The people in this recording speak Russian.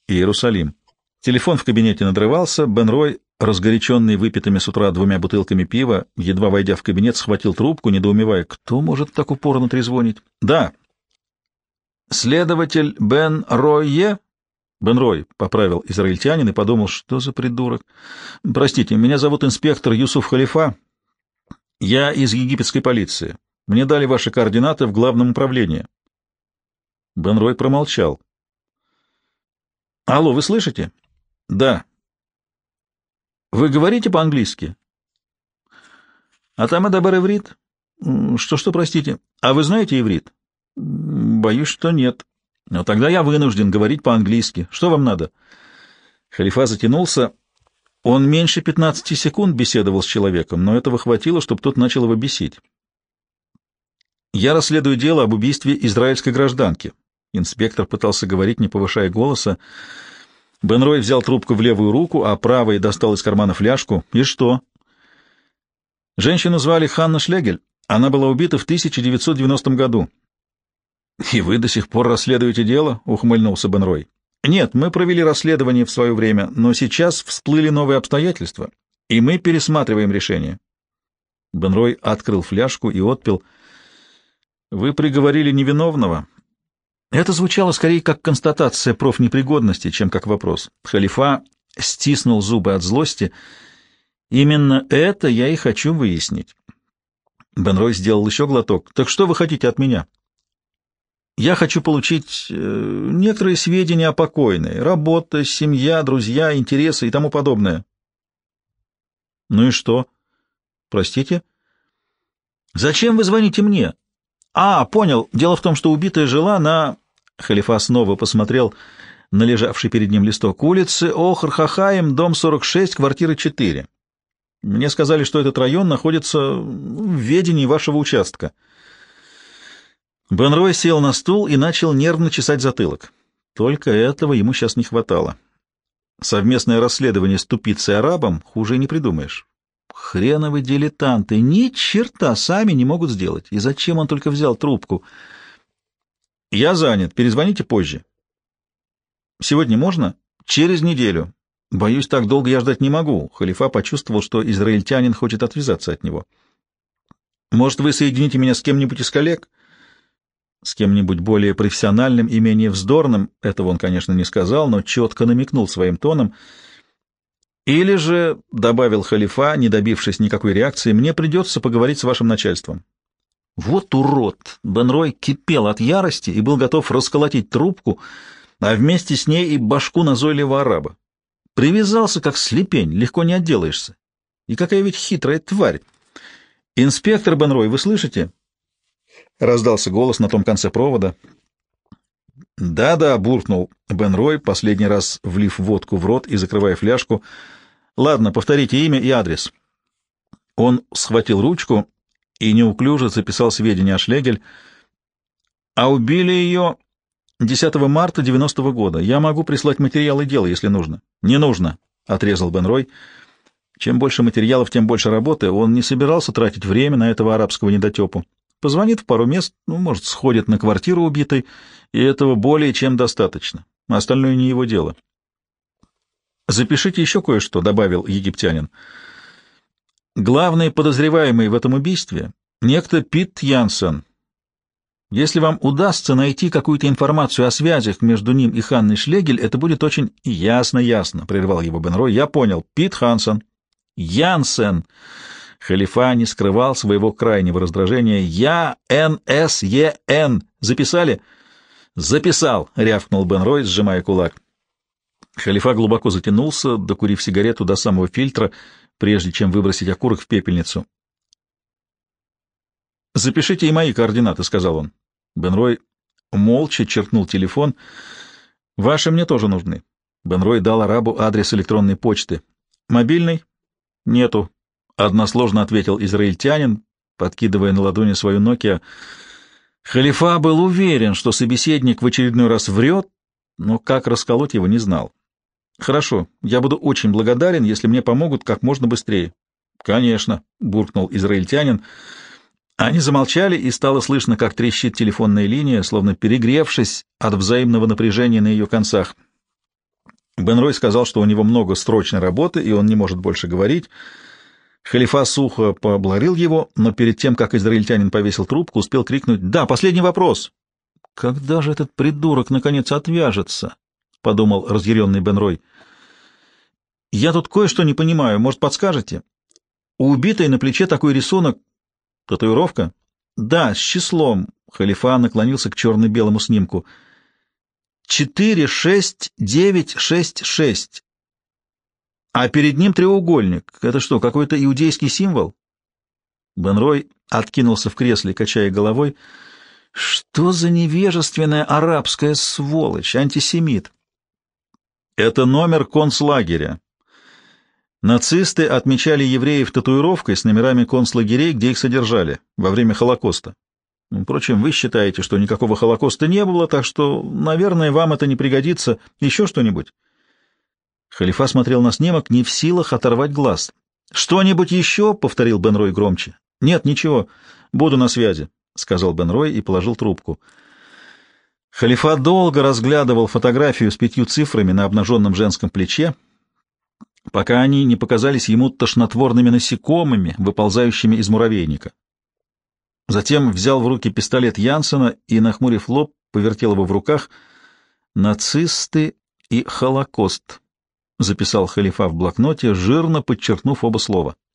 Иерусалим. Телефон в кабинете надрывался. Бен Рой, разгоряченный выпитыми с утра 2 бутылками пива, едва войдя в кабинет, схватил трубку, недоумевая, кто может так упорно трезвонить. «Да». «Следователь Бен Ройе?» «Бен Рой», — поправил израильтянин и подумал, что за придурок. «Простите, меня зовут инспектор Юсуф Халифа. Я из египетской полиции. Мне дали ваши координаты в главном управлении». Бен Рой промолчал. «Алло, вы слышите?» «Да». «Вы говорите по-английски?» «А там эдабер иврит?» «Что, простите? А вы знаете иврит?» «Боюсь, что нет». «Но тогда я вынужден говорить по-английски. Что вам надо?» Халифа затянулся. Он меньше 15 секунд беседовал с человеком, но этого хватило, чтобы тот начал его бесить. «Я расследую дело об убийстве израильской гражданки». Инспектор пытался говорить, не повышая голоса. Бен Рой взял трубку в левую руку, а правой достал из кармана фляжку. «И что?» «Женщину звали Ханна Шлегель. Она была убита в 1990 году». «И вы до сих пор расследуете дело?» — ухмыльнулся Бен Рой. «Нет, мы провели расследование в свое время, но сейчас всплыли новые обстоятельства, и мы пересматриваем решение». Бен Рой открыл фляжку и отпил. «Вы приговорили невиновного?» Это звучало скорее как констатация профнепригодности, чем как вопрос. Халифа стиснул зубы от злости. «Именно это я и хочу выяснить». Бен Рой сделал еще глоток. «Так что вы хотите от меня?» «Я хочу получить некоторые сведения о покойной. Работа, семья, друзья, интересы и тому подобное». «Ну и что?» «Простите?» «Зачем вы звоните мне?» «А, понял. Дело в том, что убитая жила на...» Халифа снова посмотрел на лежавший перед ним листок. «Улицы Охр-Хахаим, дом 46, квартира 4. Мне сказали, что этот район находится в ведении вашего участка». Бен Рой сел на стул и начал нервно чесать затылок. Только этого ему сейчас не хватало. Совместное расследование с тупицей-арабом хуже и не придумаешь. Хреновы дилетанты, ни черта сами не могут сделать. И зачем он только взял трубку? «Я занят, перезвоните позже». «Сегодня можно?» «Через неделю». «Боюсь, так долго я ждать не могу». Халифа почувствовал, что израильтянин хочет отвязаться от него. «Может, вы соедините меня с кем-нибудь из коллег?» С кем-нибудь более профессиональным и менее вздорным, этого он, конечно, не сказал, но четко намекнул своим тоном. «Или же, — добавил Халифа, не добившись никакой реакции, — мне придется поговорить с вашим начальством». Вот урод! Бен Рой кипел от ярости и был готов расколотить трубку, а вместе с ней и башку назойливого араба. Привязался, как слепень, легко не отделаешься. И какая ведь хитрая тварь! «Инспектор Бен Рой, вы слышите?» — раздался голос на том конце провода. «Да-да», — буркнул Бен Рой, последний раз влив водку в рот и закрывая фляжку. «Ладно, повторите имя и адрес». Он схватил ручку и неуклюже записал сведения о Шлегель. «А убили ее 10 марта 90-го года. Я могу прислать материалы дела, если нужно». «Не нужно», — отрезал Бен Рой. Чем больше материалов, тем больше работы. Он не собирался тратить время на этого арабского недотепу. Позвонит в пару мест, может, сходит на квартиру убитой, и этого более чем достаточно. Остальное не его дело. «Запишите еще кое-что», — добавил египтянин. «Главный подозреваемый в этом убийстве — некто Пит Янсен. Если вам удастся найти какую-то информацию о связях между ним и Ханной Шлегель, это будет очень...» «Ясно, ясно», — прервал его Бен Рой. «Я понял. Пит Хансен». «Янсен». Халифа не скрывал своего крайнего раздражения. «Я-Н-С-Е-Н». Записали? «Записал», — рявкнул Бен Рой, сжимая кулак. Халифа глубоко затянулся, докурив сигарету до самого фильтра, прежде чем выбросить окурок в пепельницу. «Запишите и мои координаты», — сказал он. Бен Рой молча черкнул телефон. «Ваши мне тоже нужны». Бен Рой дал арабу адрес электронной почты. «Мобильный?» «Нету», — односложно ответил израильтянин, подкидывая на ладони свою Nokia. Халифа был уверен, что собеседник в очередной раз врет, но как расколоть его не знал. «Хорошо, я буду очень благодарен, если мне помогут как можно быстрее». «Конечно», — буркнул израильтянин. Они замолчали, и стало слышно, как трещит телефонная линия, словно перегревшись от взаимного напряжения на ее концах. Бен-Рой сказал, что у него много срочной работы, и он не может больше говорить. Халифа сухо поблагодарил его, но перед тем, как израильтянин повесил трубку, успел крикнуть: «Да, последний вопрос!» «Когда же этот придурок наконец отвяжется?» — подумал разъяренный Бен-Рой. «Я тут кое-что не понимаю. Может, подскажете? У убитой на плече такой рисунок. Татуировка?» «Да, с числом». Халифа наклонился к черно-белому снимку. 46966. А перед ним треугольник. Это что, какой-то иудейский символ?» Бен-Рой откинулся в кресле, качая головой. «Что за невежественная арабская сволочь, антисемит?» «Это номер концлагеря. Нацисты отмечали евреев татуировкой с номерами концлагерей, где их содержали во время Холокоста. Впрочем, вы считаете, что никакого Холокоста не было, так что, наверное, вам это не пригодится. Еще что-нибудь?» Халифа смотрел на снимок, не в силах оторвать глаз. «Что-нибудь еще?» — повторил Бен-Рой громче. «Нет, ничего. Буду на связи», — сказал Бен-Рой и положил трубку. Халифа долго разглядывал фотографию с 5 цифрами на обнаженном женском плече, пока они не показались ему тошнотворными насекомыми, выползающими из муравейника. Затем взял в руки пистолет Янсена и, нахмурив лоб, повертел его в руках. «Нацисты и Холокост», — записал Халифа в блокноте, жирно подчеркнув оба слова.